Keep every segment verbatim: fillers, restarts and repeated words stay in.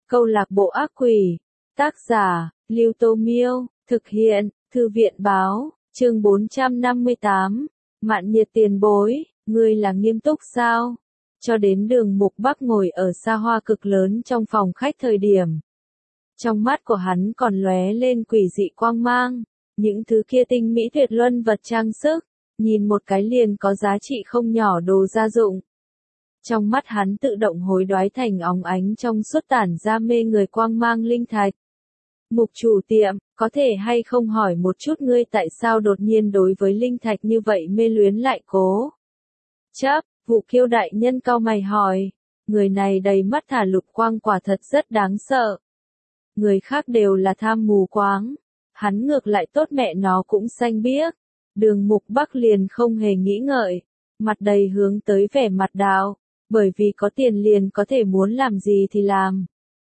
Câu lạc bộ ác quỷ. Tác giả, Lưu Tô Miêu. Thực hiện, Thư viện Báo. Chương bốn trăm năm mươi tám. Mạn Nhiệt tiền bối, ngươi là nghiêm túc sao? Cho đến Đường Mục Bắc ngồi ở xa hoa cực lớn trong phòng khách thời điểm. Trong mắt của hắn còn lóe lên quỷ dị quang mang. Những thứ kia tinh mỹ tuyệt luân vật trang sức, nhìn một cái liền có giá trị không nhỏ đồ gia dụng. Trong mắt hắn tự động hối đoái thành óng ánh trong suốt tản ra mê người quang mang linh thạch. Mục chủ tiệm, có thể hay không hỏi một chút ngươi tại sao đột nhiên đối với linh thạch như vậy mê luyến lại cố? Chấp, Vụ Kiêu đại nhân cau mày hỏi. Người này đầy mắt thả lục quang quả thật rất đáng sợ. Người khác đều là tham mù quáng. Hắn ngược lại tốt mẹ nó cũng xanh biếc. Đường Mục Bắc liền không hề nghĩ ngợi. Mặt đầy hướng tới vẻ mặt đạo. Bởi vì có tiền liền có thể muốn làm gì thì làm.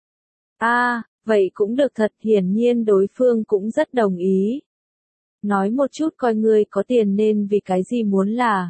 A, à, vậy cũng được thật, hiển nhiên đối phương cũng rất đồng ý. Nói một chút coi ngươi có tiền nên vì cái gì muốn là.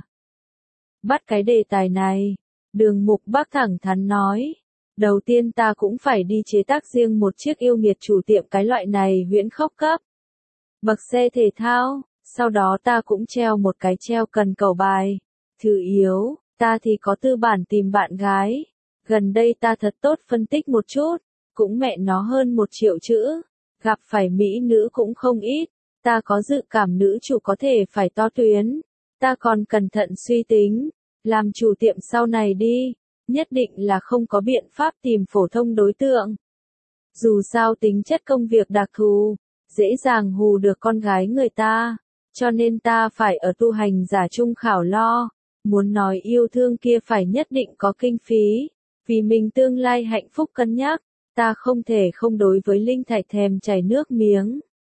Bắt cái đề tài này. Đường Mục Bắc thẳng thắn nói. Đầu tiên ta cũng phải đi chế tác riêng một chiếc yêu nghiệt chủ tiệm cái loại này huyễn khốc cấp. Bậc xe thể thao, sau đó ta cũng treo một cái treo cần cầu bài. Thứ yếu, ta thì có tư bản tìm bạn gái. Gần đây ta thật tốt phân tích một chút, cũng mẹ nó hơn một triệu chữ. Gặp phải mỹ nữ cũng không ít, ta có dự cảm nữ chủ có thể phải to tuyến. Ta còn cẩn thận suy tính, làm chủ tiệm sau này đi, nhất định là không có biện pháp tìm phổ thông đối tượng. Dù sao tính chất công việc đặc thù, dễ dàng hù được con gái người ta, cho nên ta phải ở tu hành giả trung khảo lo. Muốn nói yêu thương kia phải nhất định có kinh phí, vì mình tương lai hạnh phúc cân nhắc, ta không thể không đối với linh thạch thèm chảy nước miếng.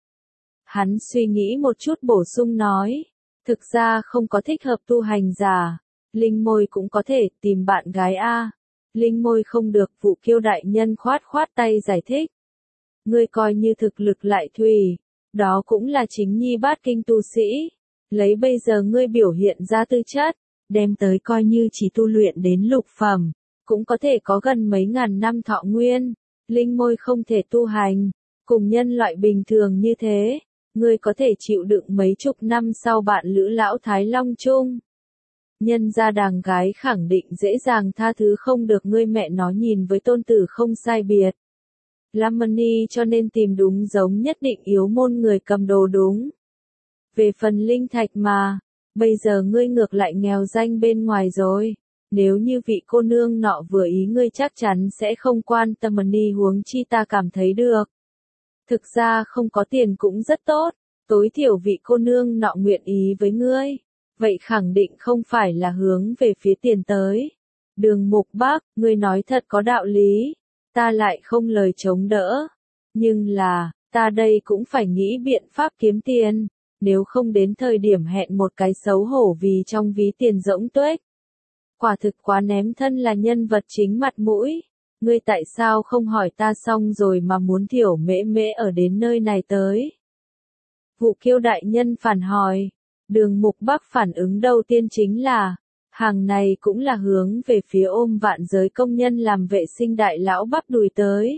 Hắn suy nghĩ một chút bổ sung nói, thực ra không có thích hợp tu hành giả, Linh Môi cũng có thể tìm bạn gái a. Linh Môi không được, Vụ Kiêu đại nhân khoát khoát tay giải thích. Ngươi coi như thực lực lại thùy, đó cũng là chính nhi bát kinh tu sĩ, lấy bây giờ ngươi biểu hiện ra tư chất, đem tới coi như chỉ tu luyện đến lục phẩm, cũng có thể có gần mấy ngàn năm thọ nguyên. Linh Môi không thể tu hành, cùng nhân loại bình thường như thế, ngươi có thể chịu đựng mấy chục năm sau bạn lữ lão Thái Long chung. Nhân gia đàng gái khẳng định dễ dàng tha thứ không được ngươi mẹ nó nhìn với tôn tử không sai biệt. Lamani cho nên tìm đúng giống nhất định yếu môn người cầm đồ đúng. Về phần linh thạch mà, bây giờ ngươi ngược lại nghèo danh bên ngoài rồi. Nếu như vị cô nương nọ vừa ý ngươi chắc chắn sẽ không quan tâm money huống chi ta cảm thấy được. Thực ra không có tiền cũng rất tốt, tối thiểu vị cô nương nọ nguyện ý với ngươi. Vậy khẳng định không phải là hướng về phía tiền tới. Đường Mục Bắc, ngươi nói thật có đạo lý, ta lại không lời chống đỡ. Nhưng là, ta đây cũng phải nghĩ biện pháp kiếm tiền, nếu không đến thời điểm hẹn một cái xấu hổ vì trong ví tiền rỗng tuếch. Quả thực quá ném thân là nhân vật chính mặt mũi. Ngươi tại sao không hỏi ta xong rồi mà muốn thiểu mễ mễ ở đến nơi này tới? Vụ Kiêu đại nhân phản hỏi. Đường Mục Bắc phản ứng đầu tiên chính là, hàng này cũng là hướng về phía ôm vạn giới công nhân làm vệ sinh đại lão bắp đùi tới.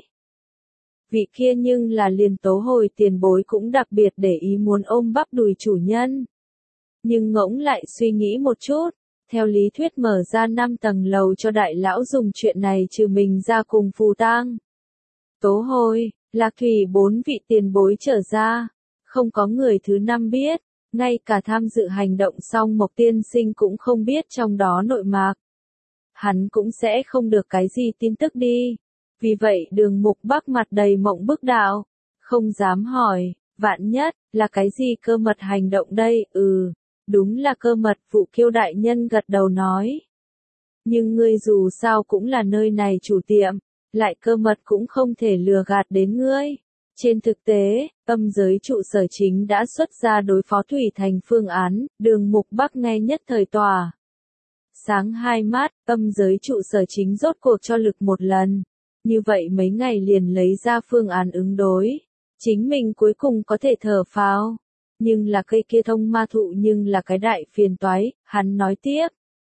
Vị kia nhưng là liền tố hồi tiền bối cũng đặc biệt để ý muốn ôm bắp đùi chủ nhân. Nhưng ngỗng lại suy nghĩ một chút, theo lý thuyết mở ra năm tầng lầu cho đại lão dùng chuyện này trừ mình ra cùng phù tang. Tố hồi, Lạc Thủy bốn vị tiền bối trở ra, không có người thứ năm biết. Ngay cả tham dự hành động xong Mộc Tiên Sinh cũng không biết trong đó nội mạc. Hắn cũng sẽ không được cái gì tin tức đi. Vì vậy Đường Mục Bắc mặt đầy mộng bức đạo. Không dám hỏi, vạn nhất, là cái gì cơ mật hành động đây? Ừ, đúng là cơ mật, Vụ Kiêu đại nhân gật đầu nói. Nhưng ngươi dù sao cũng là nơi này chủ tiệm, lại cơ mật cũng không thể lừa gạt đến ngươi. Trên thực tế, âm giới trụ sở chính đã xuất ra đối phó Thủy Thành phương án, Đường Mục Bắc nghe nhất thời tòa. Sáng hai mắt, âm giới trụ sở chính rốt cuộc cho lực một lần. Như vậy mấy ngày liền lấy ra phương án ứng đối. Chính mình cuối cùng có thể thở phào. Nhưng là cây kia thông ma thụ nhưng là cái đại phiền toái, hắn nói tiếp.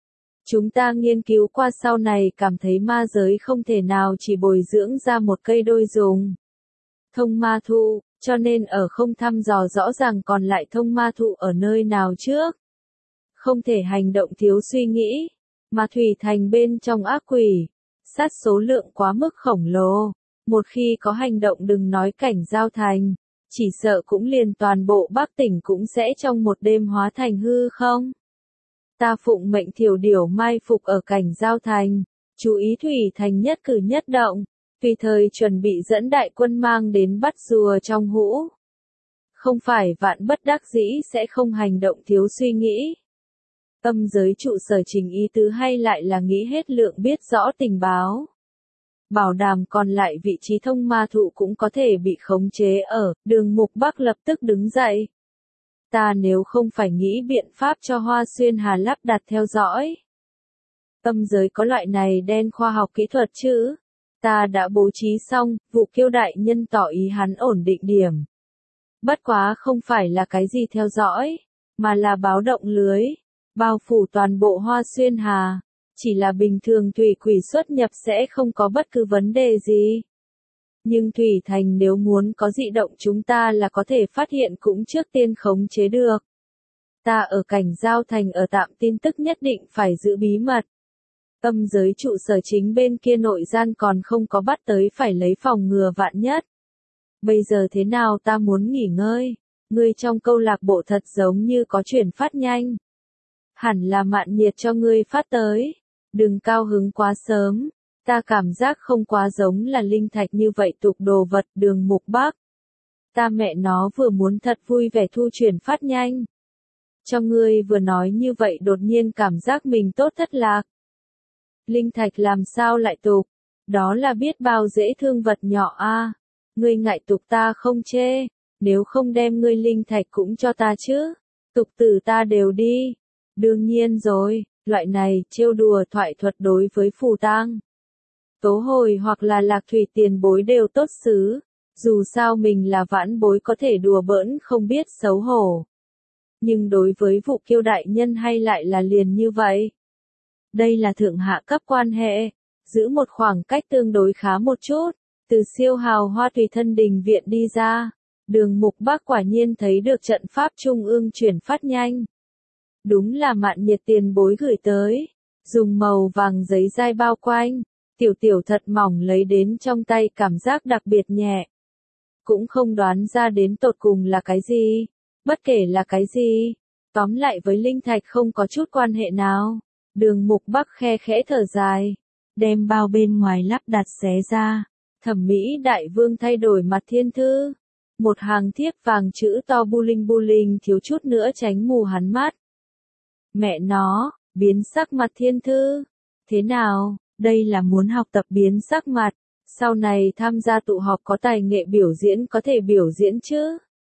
Chúng ta nghiên cứu qua sau này cảm thấy ma giới không thể nào chỉ bồi dưỡng ra một cây đôi dùng. Thông ma thụ, cho nên ở không thăm dò rõ ràng còn lại thông ma thụ ở nơi nào trước. Không thể hành động thiếu suy nghĩ, mà thủy thành bên trong ác quỷ, sát số lượng quá mức khổng lồ. Một khi có hành động đừng nói cảnh giao thành, chỉ sợ cũng liền toàn bộ Bắc tỉnh cũng sẽ trong một đêm hóa thành hư không. Ta phụng mệnh Thiểu Điểu mai phục ở cảnh giao thành, chú ý thủy thành nhất cử nhất động, tùy thời chuẩn bị dẫn đại quân mang đến bắt rùa trong hũ. Không phải vạn bất đắc dĩ sẽ không hành động thiếu suy nghĩ. Âm giới trụ sở trình ý tứ hay lại là nghĩ hết lượng biết rõ tình báo. Bảo đảm còn lại vị trí thông ma thụ cũng có thể bị khống chế ở, Đường Mục Bắc lập tức đứng dậy. Ta nếu không phải nghĩ biện pháp cho Hoa Xuyên Hà lắp đặt theo dõi. Âm giới có loại này đen khoa học kỹ thuật chứ. Ta đã bố trí xong, vụ Kiêu đại nhân tỏ ý hắn ổn định điểm. Bất quá không phải là cái gì theo dõi, mà là báo động lưới, bao phủ toàn bộ Hoa Xuyên Hà. Chỉ là bình thường thủy quỷ xuất nhập sẽ không có bất cứ vấn đề gì. Nhưng thủy thành nếu muốn có dị động chúng ta là có thể phát hiện cũng trước tiên khống chế được. Ta ở cảnh giao thành ở tạm tin tức nhất định phải giữ bí mật. Âm giới trụ sở chính bên kia nội gian còn không có bắt tới phải lấy phòng ngừa vạn nhất. Bây giờ thế nào ta muốn nghỉ ngơi, ngươi trong câu lạc bộ thật giống như có chuyển phát nhanh. Hẳn là Mạn Nhiệt cho ngươi phát tới. Đừng cao hứng quá sớm, ta cảm giác không quá giống là linh thạch như vậy tục đồ vật Đường Mục Bắc. Ta mẹ nó vừa muốn thật vui vẻ thu chuyển phát nhanh. Cho ngươi vừa nói như vậy đột nhiên cảm giác mình tốt thất lạc. Linh thạch làm sao lại tục, đó là biết bao dễ thương vật nhỏ a. À. Ngươi ngại tục ta không chê, nếu không đem ngươi linh thạch cũng cho ta chứ. Tục tử ta đều đi. Đương nhiên rồi. Loại này, trêu đùa thoại thuật đối với phù tang. Tố hồi hoặc là lạc thủy tiền bối đều tốt xứ, dù sao mình là vãn bối có thể đùa bỡn không biết xấu hổ. Nhưng đối với vụ Kiêu đại nhân hay lại là liền như vậy. Đây là thượng hạ cấp quan hệ, giữ một khoảng cách tương đối khá một chút, từ siêu hào hoa tùy thân đình viện đi ra, Đường Mục Bắc quả nhiên thấy được trận pháp trung ương chuyển phát nhanh. Đúng là Mạn Nhiệt tiền bối gửi tới, dùng màu vàng giấy dai bao quanh, tiểu tiểu thật mỏng lấy đến trong tay cảm giác đặc biệt nhẹ. Cũng không đoán ra đến tột cùng là cái gì, bất kể là cái gì, tóm lại với linh thạch không có chút quan hệ nào. Đường Mục Bắc khe khẽ thở dài, đem bao bên ngoài lắp đặt xé ra, Thẩm Mỹ đại vương thay đổi mặt thiên thư. Một hàng thiếp vàng chữ to bu linh bu linh thiếu chút nữa tránh mù hắn mắt. Mẹ nó, biến sắc mặt thiên thư. Thế nào, đây là muốn học tập biến sắc mặt, sau này tham gia tụ họp có tài nghệ biểu diễn có thể biểu diễn chứ.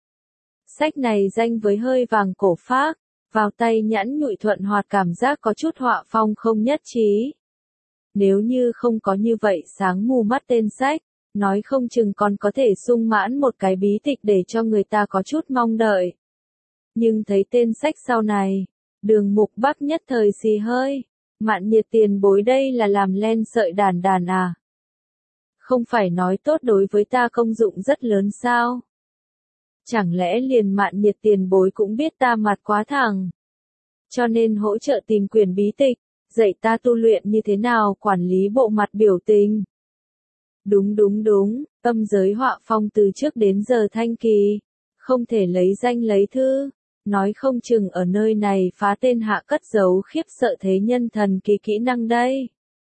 Sách này danh với hơi vàng cổ phác, vào tay nhẵn nhụi thuận hoạt cảm giác có chút họa phong không nhất trí. Nếu như không có như vậy sáng mù mắt tên sách, nói không chừng còn có thể sung mãn một cái bí tịch để cho người ta có chút mong đợi. Nhưng thấy tên sách sau này, Đường Mục Bắc nhất thời xì hơi, Mạn Nhiệt tiền bối đây là làm len sợi đàn đàn à? Không phải nói tốt đối với ta công dụng rất lớn sao? Chẳng lẽ liền Mạn Nhiệt tiền bối cũng biết ta mặt quá thẳng? Cho nên hỗ trợ tìm quyển bí tịch, dạy ta tu luyện như thế nào quản lý bộ mặt biểu tình. Đúng đúng đúng, âm giới họa phong từ trước đến giờ thanh kỳ, không thể lấy danh lấy thư. Nói không chừng ở nơi này phá tên hạ cất giấu khiếp sợ thế nhân thần kỳ kỹ năng đây.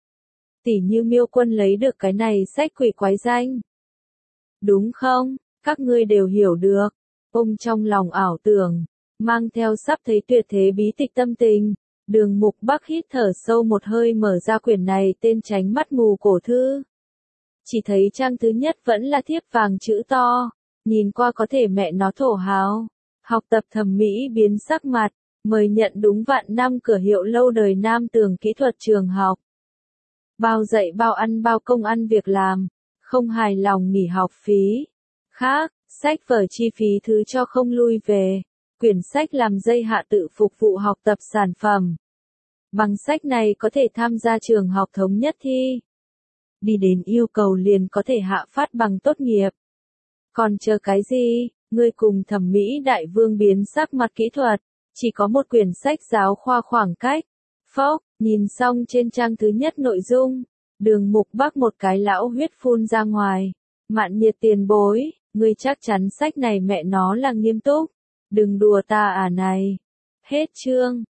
Tỉ như Miêu Quân lấy được cái này sách quỷ quái danh. Đúng không, các ngươi đều hiểu được. Ông trong lòng ảo tưởng, mang theo sắp thấy tuyệt thế bí tịch tâm tình, Đường Mục Bắc hít thở sâu một hơi mở ra quyển này tên Tránh mắt mù cổ thư. Chỉ thấy trang thứ nhất vẫn là thiếp vàng chữ to, nhìn qua có thể mẹ nó thổ hào. Học tập thẩm mỹ biến sắc mặt, mời nhận đúng vạn năm cửa hiệu lâu đời Nam Tường kỹ thuật trường học. Bao dạy bao ăn bao công ăn việc làm, không hài lòng nghỉ học phí. Khác, sách vở chi phí thứ cho không lui về, quyển sách làm dây hạ tự phục vụ học tập sản phẩm. Bằng sách này có thể tham gia trường học thống nhất thi. Đi đến yêu cầu liền có thể hạ phát bằng tốt nghiệp. Còn chờ cái gì, ngươi cùng Thẩm Mỹ đại vương biến sắc mặt kỹ thuật, chỉ có một quyển sách giáo khoa khoảng cách. Phốc, nhìn xong trên trang thứ nhất nội dung, Đường Mục Bắc một cái lão huyết phun ra ngoài. Mạn Nhiệt tiền bối, ngươi chắc chắn sách này mẹ nó là nghiêm túc. Đừng đùa ta à này. Hết chương.